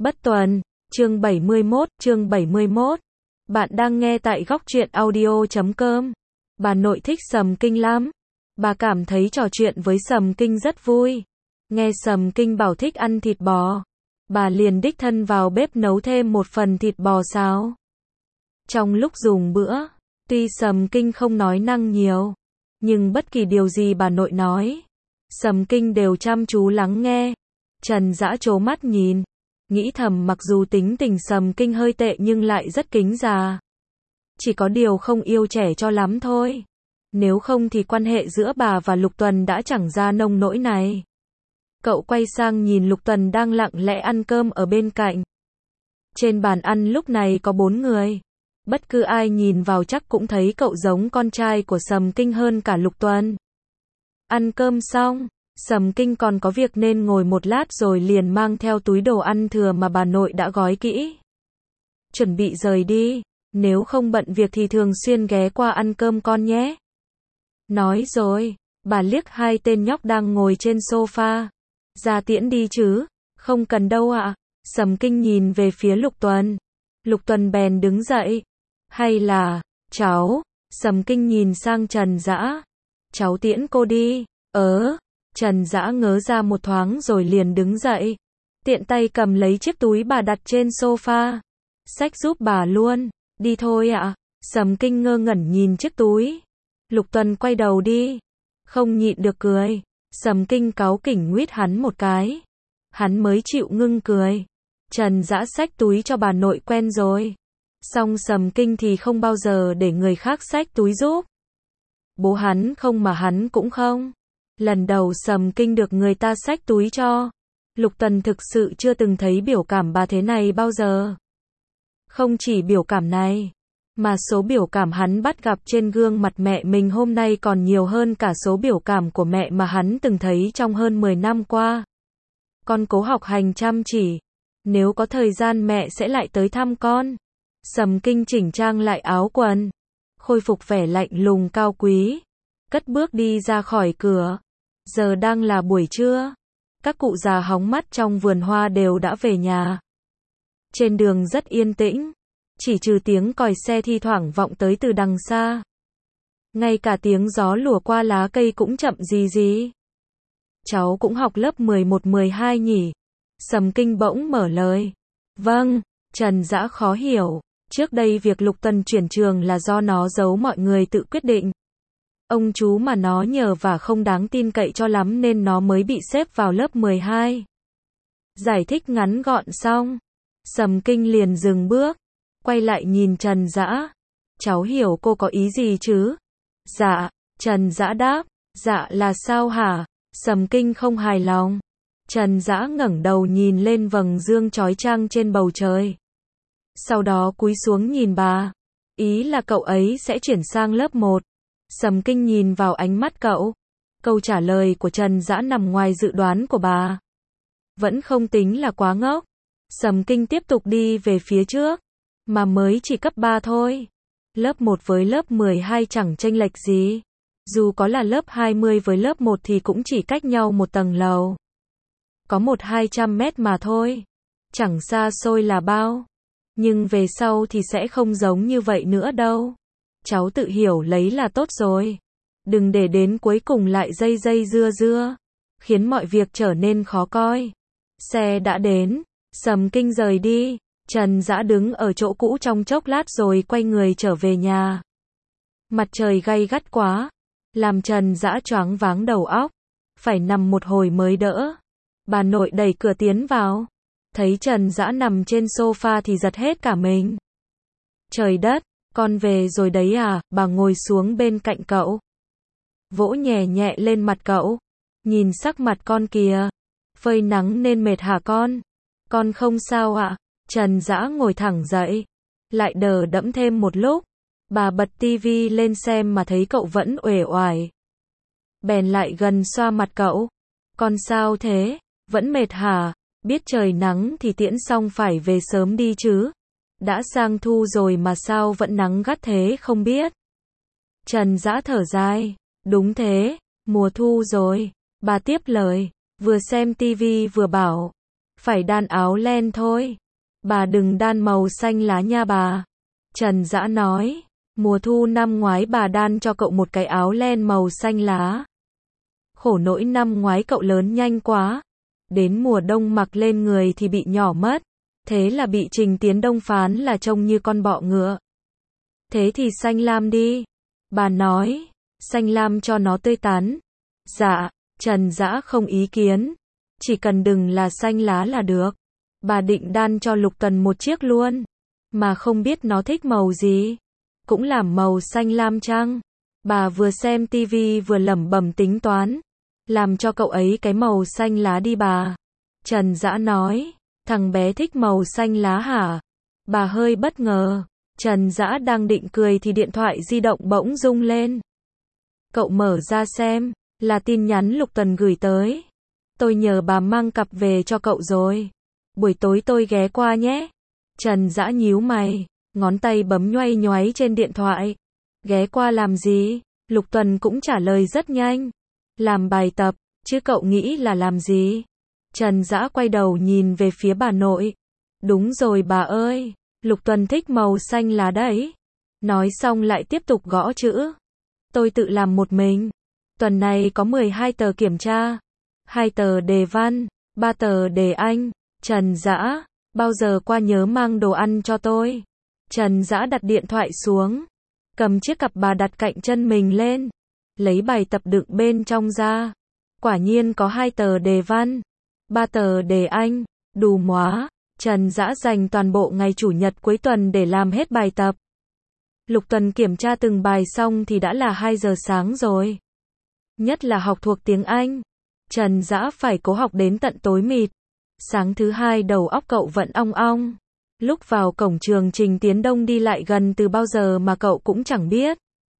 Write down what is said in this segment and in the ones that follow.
Bất Tuần, chương 71. Bạn đang nghe tại góc truyện audio.com. Bà nội thích Sầm Kinh lắm. Bà cảm thấy trò chuyện với Sầm Kinh rất vui. Nghe Sầm Kinh bảo thích ăn thịt bò, bà liền đích thân vào bếp nấu thêm một phần thịt bò xào. Trong lúc dùng bữa, tuy Sầm Kinh không nói năng nhiều, nhưng bất kỳ điều gì bà nội nói, Sầm Kinh đều chăm chú lắng nghe. Trần Dã trố mắt nhìn, nghĩ thầm mặc dù tính tình Sầm Kinh hơi tệ nhưng lại rất kính già. Chỉ có điều không yêu trẻ cho lắm thôi. Nếu không thì quan hệ giữa bà và Lục Tuần đã chẳng ra nông nỗi này. Cậu quay sang nhìn Lục Tuần đang lặng lẽ ăn cơm ở bên cạnh. Trên bàn ăn lúc này có 4 người. Bất cứ ai nhìn vào chắc cũng thấy cậu giống con trai của Sầm Kinh hơn cả Lục Tuần. Ăn cơm xong, Sầm Kinh còn có việc nên ngồi một lát rồi liền mang theo túi đồ ăn thừa mà bà nội đã gói kỹ. Chuẩn bị rời đi, nếu không bận việc thì thường xuyên ghé qua ăn cơm con nhé. Nói rồi, bà liếc hai tên nhóc đang ngồi trên sofa. Ra tiễn đi chứ? Không cần đâu ạ. Sầm Kinh nhìn về phía Lục Tuần. Lục Tuần bèn đứng dậy. Hay là, cháu? Sầm Kinh nhìn sang Trần Dã. Cháu tiễn cô đi. Trần Dã ngớ ra một thoáng rồi liền đứng dậy. Tiện tay cầm lấy chiếc túi bà đặt trên sofa. Xách giúp bà luôn. Đi thôi ạ. Sầm Kinh ngơ ngẩn nhìn chiếc túi. Lục Tuần quay đầu đi. Không nhịn được cười. Sầm Kinh cáu kỉnh nguyết hắn một cái. Hắn mới chịu ngưng cười. Trần Dã xách túi cho bà nội quen rồi. Song Sầm Kinh thì không bao giờ để người khác xách túi giúp. Bố hắn không mà hắn cũng không. Lần đầu Sầm Kinh được người ta xách túi cho. Lục Tuần thực sự chưa từng thấy biểu cảm bà thế này bao giờ. Không chỉ biểu cảm này, mà số biểu cảm hắn bắt gặp trên gương mặt mẹ mình hôm nay còn nhiều hơn cả số biểu cảm của mẹ mà hắn từng thấy trong hơn 10 năm qua. Con cố học hành chăm chỉ. Nếu có thời gian mẹ sẽ lại tới thăm con. Sầm Kinh chỉnh trang lại áo quần, khôi phục vẻ lạnh lùng cao quý, cất bước đi ra khỏi cửa. Giờ đang là buổi trưa. Các cụ già hóng mát trong vườn hoa đều đã về nhà. Trên đường rất yên tĩnh, chỉ trừ tiếng còi xe thi thoảng vọng tới từ đằng xa. Ngay cả tiếng gió lùa qua lá cây cũng chậm rì rì. Cháu cũng học lớp 11-12 nhỉ? Sầm Kinh bỗng mở lời. Vâng. Trần Dã khó hiểu. Trước đây việc Lục Tuần chuyển trường là do nó giấu mọi người tự quyết định. Ông chú mà nó nhờ và không đáng tin cậy cho lắm nên nó mới bị xếp vào lớp 12. Giải thích ngắn gọn xong, Sầm Kinh liền dừng bước, quay lại nhìn Trần Dã. Cháu hiểu cô có ý gì chứ? Dạ, Trần Dã đáp. Dạ là sao hả? Sầm Kinh không hài lòng. Trần Dã ngẩng đầu nhìn lên vầng dương chói chang trên bầu trời. Sau đó cúi xuống nhìn bà. Ý là cậu ấy sẽ chuyển sang lớp 1. Sầm Kinh nhìn vào ánh mắt cậu. Câu trả lời của Trần Dã nằm ngoài dự đoán của bà. Vẫn không tính là quá ngốc. Sầm Kinh tiếp tục đi về phía trước. Mà mới chỉ cấp 3 thôi. Lớp 1 với lớp 12 chẳng chênh lệch gì. Dù có là lớp 20 với lớp 1 thì cũng chỉ cách nhau một tầng lầu. Có 100-200 mét mà thôi. Chẳng xa xôi là bao. Nhưng về sau thì sẽ không giống như vậy nữa đâu. Cháu tự hiểu lấy là tốt rồi. Đừng để đến cuối cùng lại dây dưa, khiến mọi việc trở nên khó coi. Xe đã đến. Sầm Kinh rời đi. Trần Dã đứng ở chỗ cũ trong chốc lát rồi quay người trở về nhà. Mặt trời gay gắt quá, làm Trần Dã choáng váng đầu óc. Phải nằm một hồi mới đỡ. Bà nội đẩy cửa tiến vào. Thấy Trần Dã nằm trên sofa thì giật hết cả mình. Trời đất, con về rồi đấy à? Bà ngồi xuống bên cạnh cậu, vỗ nhẹ nhẹ lên mặt cậu. Nhìn sắc mặt con kìa. Phơi nắng nên mệt hả con? Con không sao ạ. Trần Dã ngồi thẳng dậy. Lại đờ đẫn thêm một lúc. Bà bật tivi lên xem mà thấy cậu vẫn uể oải. Bèn lại gần xoa mặt cậu. Con sao thế? Vẫn mệt hả? Biết trời nắng thì tiễn xong phải về sớm đi chứ. Đã sang thu rồi mà sao vẫn nắng gắt thế không biết. Trần Dã thở dài. Đúng thế, mùa thu rồi. Bà tiếp lời, vừa xem tivi vừa bảo. Phải đan áo len thôi. Bà đừng đan màu xanh lá nha bà. Trần Dã nói. Mùa thu năm ngoái bà đan cho cậu một cái áo len màu xanh lá. Khổ nỗi năm ngoái cậu lớn nhanh quá. Đến mùa đông mặc lên người thì bị nhỏ mất. Thế là bị Trình Tiến Đông phán là trông như con bọ ngựa. Thế thì xanh lam đi. Bà nói. Xanh lam cho nó tươi tắn. Dạ. Trần Dã không ý kiến. Chỉ cần đừng là xanh lá là được. Bà định đan cho Lục Tần một chiếc luôn. Mà không biết nó thích màu gì. Cũng làm màu xanh lam chăng? Bà vừa xem tivi vừa lẩm bẩm tính toán. Làm cho cậu ấy cái màu xanh lá đi bà. Trần Dã nói. Thằng bé thích màu xanh lá hả? Bà hơi bất ngờ. Trần Dã đang định cười thì điện thoại di động bỗng rung lên. Cậu mở ra xem. Là tin nhắn Lục Tần gửi tới. Tôi nhờ bà mang cặp về cho cậu rồi. Buổi tối tôi ghé qua nhé. Trần Dã nhíu mày. Ngón tay bấm nhoay nhoáy trên điện thoại. Ghé qua làm gì? Lục Tần cũng trả lời rất nhanh. Làm bài tập, chứ cậu nghĩ là làm gì? Trần Dã quay đầu nhìn về phía bà nội. Đúng rồi bà ơi, Lục Tần thích màu xanh lá đấy. Nói xong lại tiếp tục gõ chữ. Tôi tự làm một mình. Tuần này có 12 tờ kiểm tra, 2 tờ đề văn, 3 tờ đề Anh. Trần Dã, bao giờ qua nhớ mang đồ ăn cho tôi. Trần Dã đặt điện thoại xuống, cầm chiếc cặp bà đặt cạnh chân mình lên, lấy bài tập đựng bên trong ra. Quả nhiên có 2 tờ đề văn, 3 tờ đề Anh, đủ móa. Trần Dã dành toàn bộ ngày chủ nhật cuối tuần để làm hết bài tập. Lục Tần kiểm tra từng bài xong thì đã là 2 giờ sáng rồi. Nhất là học thuộc tiếng Anh. Trần Dã phải cố học đến tận tối mịt. Sáng thứ hai đầu óc cậu vẫn ong ong. Lúc vào cổng trường Trình Tiến Đông đi lại gần từ bao giờ mà cậu cũng chẳng biết.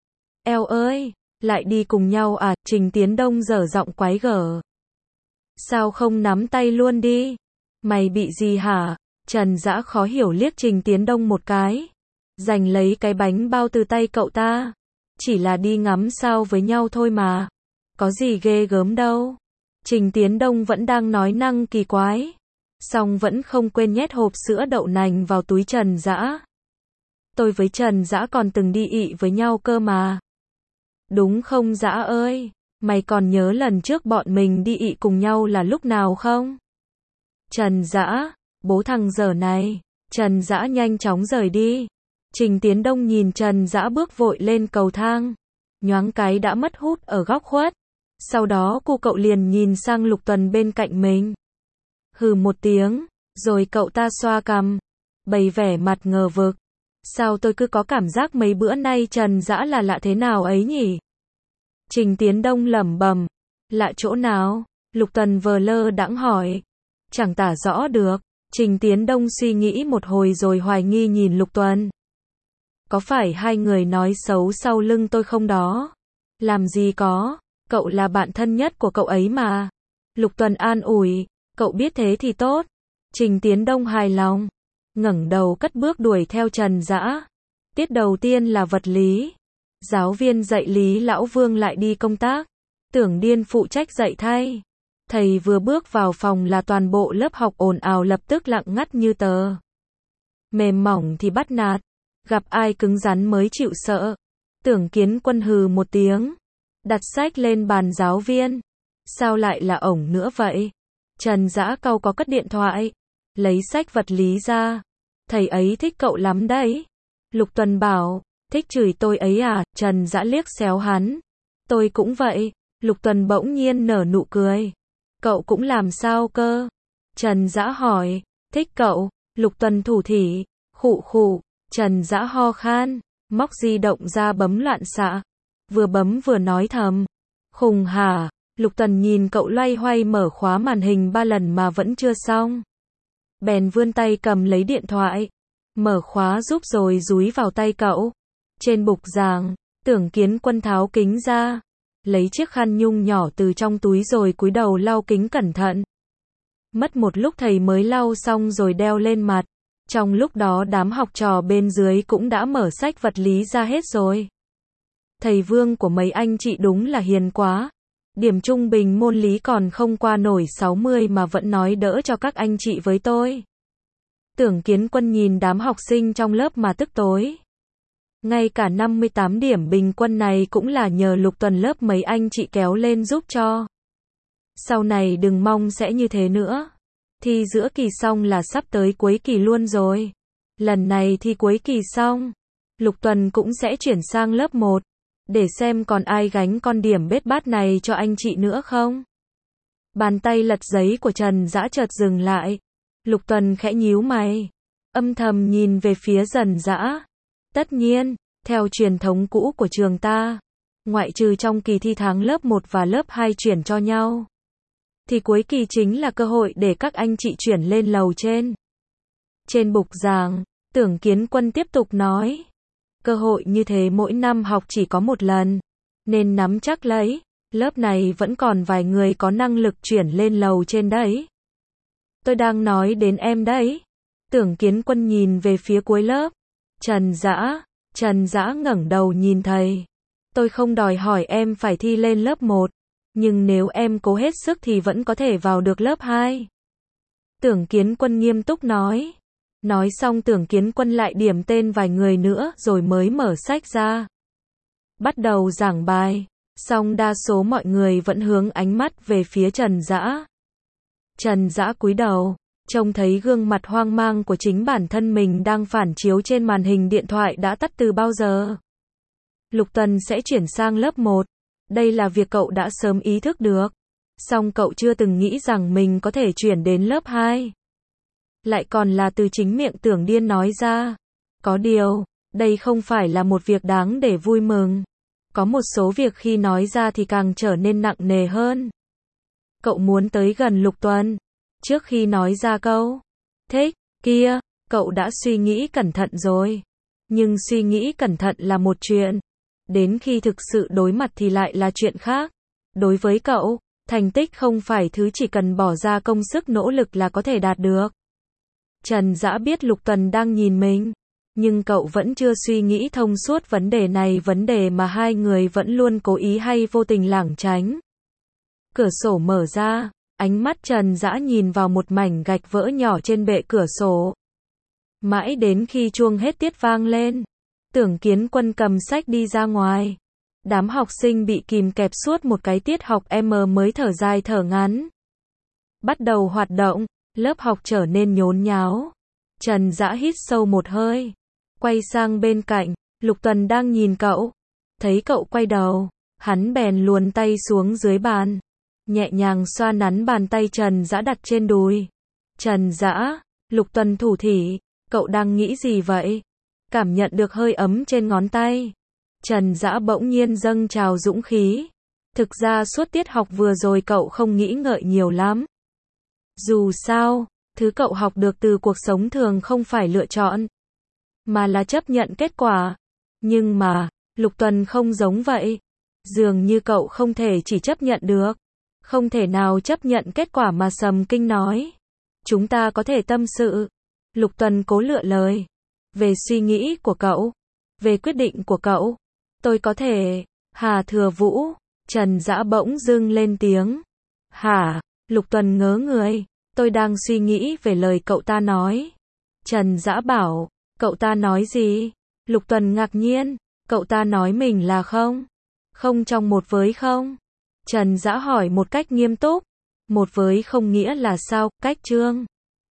Eo ơi, lại đi cùng nhau à? Trình Tiến Đông dở giọng quái gở. Sao không nắm tay luôn đi? Mày bị gì hả? Trần Dã khó hiểu liếc Trình Tiến Đông một cái. Giành lấy cái bánh bao từ tay cậu ta. Chỉ là đi ngắm sao với nhau thôi mà. Có gì ghê gớm đâu. Trình Tiến Đông vẫn đang nói năng kỳ quái. Xong vẫn không quên nhét hộp sữa đậu nành vào túi Trần Dã. Tôi với Trần Dã còn từng đi ị với nhau cơ mà. Đúng không Dã ơi? Mày còn nhớ lần trước bọn mình đi ị cùng nhau là lúc nào không? Trần Dã, bố thằng dở này. Trần Dã nhanh chóng rời đi. Trình Tiến Đông nhìn Trần Dã bước vội lên cầu thang. Nhoáng cái đã mất hút ở góc khuất. Sau đó cậu liền nhìn sang Lục Tần bên cạnh mình. Hừ một tiếng, rồi cậu ta xoa cằm, bày vẻ mặt ngờ vực. Sao tôi cứ có cảm giác mấy bữa nay Trần Dã là lạ thế nào ấy nhỉ? Trình Tiến Đông lẩm bẩm. Lạ chỗ nào? Lục Tần vờ lơ đãng hỏi. Chẳng tả rõ được. Trình Tiến Đông suy nghĩ một hồi rồi hoài nghi nhìn Lục Tần. Có phải hai người nói xấu sau lưng tôi không đó? Làm gì có, cậu là bạn thân nhất của cậu ấy mà. Lục Tần an ủi, cậu biết thế thì tốt. Trình Tiến Đông hài lòng, ngẩng đầu cất bước đuổi theo Trần Dã. Tiết đầu tiên là vật lý. Giáo viên dạy lý lão Vương lại đi công tác. Tưởng Điên phụ trách dạy thay. Thầy vừa bước vào phòng là toàn bộ lớp học ồn ào lập tức lặng ngắt như tờ. Mềm mỏng thì bắt nạt. Gặp ai cứng rắn mới chịu sợ. Tưởng Kiến Quân hừ một tiếng. Đặt sách lên bàn giáo viên. Sao lại là ổng nữa vậy? Trần Dã cau có cất điện thoại. Lấy sách vật lý ra. Thầy ấy thích cậu lắm đấy. Lục Tuần bảo. Thích chửi tôi ấy à? Trần Dã liếc xéo hắn. Tôi cũng vậy. Lục Tuần bỗng nhiên nở nụ cười. Cậu cũng làm sao cơ? Trần Dã hỏi. Thích cậu. Lục Tuần thủ thỉ. Khụ khụ. Trần Dã ho khan. Móc di động ra bấm loạn xạ. Vừa bấm vừa nói thầm. Khùng hả? Lục Tần nhìn cậu loay hoay mở khóa màn hình 3 lần mà vẫn chưa xong. Bèn vươn tay cầm lấy điện thoại. Mở khóa giúp rồi dúi vào tay cậu. Trên bục giảng, Tưởng Kiến Quân tháo kính ra. Lấy chiếc khăn nhung nhỏ từ trong túi rồi cúi đầu lau kính cẩn thận. Mất một lúc thầy mới lau xong rồi đeo lên mặt. Trong lúc đó đám học trò bên dưới cũng đã mở sách vật lý ra hết rồi. Thầy Vương của mấy anh chị đúng là hiền quá. Điểm trung bình môn lý còn không qua nổi 60 mà vẫn nói đỡ cho các anh chị với tôi. Tưởng Kiến Quân nhìn đám học sinh trong lớp mà tức tối. Ngay cả 58 điểm bình quân này cũng là nhờ Lục Tuần lớp mấy anh chị kéo lên giúp cho. Sau này đừng mong sẽ như thế nữa. Thi giữa kỳ xong là sắp tới cuối kỳ luôn rồi. Lần này thi cuối kỳ xong, Lục Tuần cũng sẽ chuyển sang lớp 1. Để xem còn ai gánh con điểm bết bát này cho anh chị nữa không. Bàn tay lật giấy của Trần Dã chợt dừng lại. Lục Tuần khẽ nhíu mày, âm thầm nhìn về phía Trần Dã. Tất nhiên, theo truyền thống cũ của trường ta, ngoại trừ trong kỳ thi tháng lớp 1 và lớp 2 chuyển cho nhau, thì cuối kỳ chính là cơ hội để các anh chị chuyển lên lầu trên. Trên bục giảng, Tưởng Kiến Quân tiếp tục nói, cơ hội như thế mỗi năm học chỉ có một lần, nên nắm chắc lấy, lớp này vẫn còn vài người có năng lực chuyển lên lầu trên đấy. Tôi đang nói đến em đấy. Tưởng Kiến Quân nhìn về phía cuối lớp. Trần Dã ngẩng đầu nhìn thầy. Tôi không đòi hỏi em phải thi lên lớp 1, nhưng nếu em cố hết sức thì vẫn có thể vào được lớp 2. Tưởng Kiến Quân nghiêm túc nói. Nói xong Tưởng Kiến Quân lại điểm tên vài người nữa rồi mới mở sách ra. Bắt đầu giảng bài, song đa số mọi người vẫn hướng ánh mắt về phía Trần Dã. Trần Dã cúi đầu, trông thấy gương mặt hoang mang của chính bản thân mình đang phản chiếu trên màn hình điện thoại đã tắt từ bao giờ. Lục Tuần sẽ chuyển sang lớp 1. Đây là việc cậu đã sớm ý thức được. Song cậu chưa từng nghĩ rằng mình có thể chuyển đến lớp 2. Lại còn là từ chính miệng Tưởng Điên nói ra. Có điều, đây không phải là một việc đáng để vui mừng. Có một số việc khi nói ra thì càng trở nên nặng nề hơn. Cậu muốn tới gần Lục Tuần. Trước khi nói ra câu thích kia, cậu đã suy nghĩ cẩn thận rồi. Nhưng suy nghĩ cẩn thận là một chuyện. Đến khi thực sự đối mặt thì lại là chuyện khác. Đối với cậu, thành tích không phải thứ chỉ cần bỏ ra công sức nỗ lực là có thể đạt được. Trần Dã biết Lục Tuần đang nhìn mình. Nhưng cậu vẫn chưa suy nghĩ thông suốt vấn đề này, vấn đề mà hai người vẫn luôn cố ý hay vô tình lảng tránh. Cửa sổ mở ra, ánh mắt Trần Dã nhìn vào một mảnh gạch vỡ nhỏ trên bệ cửa sổ. Mãi đến khi chuông hết tiết vang lên, Tưởng Kiến Quân cầm sách đi ra ngoài. Đám học sinh bị kìm kẹp suốt một cái tiết học mới thở dài thở ngắn. Bắt đầu hoạt động, lớp học trở nên nhốn nháo. Trần Dã hít sâu một hơi, quay sang bên cạnh, Lục Tuần đang nhìn cậu. Thấy cậu quay đầu, hắn bèn luồn tay xuống dưới bàn, nhẹ nhàng xoa nắn bàn tay Trần Dã đặt trên đùi. Trần Dã, Lục Tuần thủ thỉ, cậu đang nghĩ gì vậy? Cảm nhận được hơi ấm trên ngón tay. Trần Dã bỗng nhiên dâng trào dũng khí. Thực ra suốt tiết học vừa rồi cậu không nghĩ ngợi nhiều lắm. Dù sao, thứ cậu học được từ cuộc sống thường không phải lựa chọn, mà là chấp nhận kết quả. Nhưng mà, Lục Tuần không giống vậy. Dường như cậu không thể chỉ chấp nhận được. Không thể nào chấp nhận kết quả mà Sầm Kinh nói. Chúng ta có thể tâm sự. Lục Tuần cố lựa lời. Về suy nghĩ của cậu. Về quyết định của cậu. Tôi có thể. Hà Thừa Vũ. Trần Dã bỗng dưng lên tiếng. Hả? Lục Tuần ngớ người. Tôi đang suy nghĩ về lời cậu ta nói. Trần Dã bảo. Cậu ta nói gì? Lục Tuần ngạc nhiên. Cậu ta nói mình là không. Không trong một với không. Trần Dã hỏi một cách nghiêm túc. Một với không nghĩa là sao? Cách chương.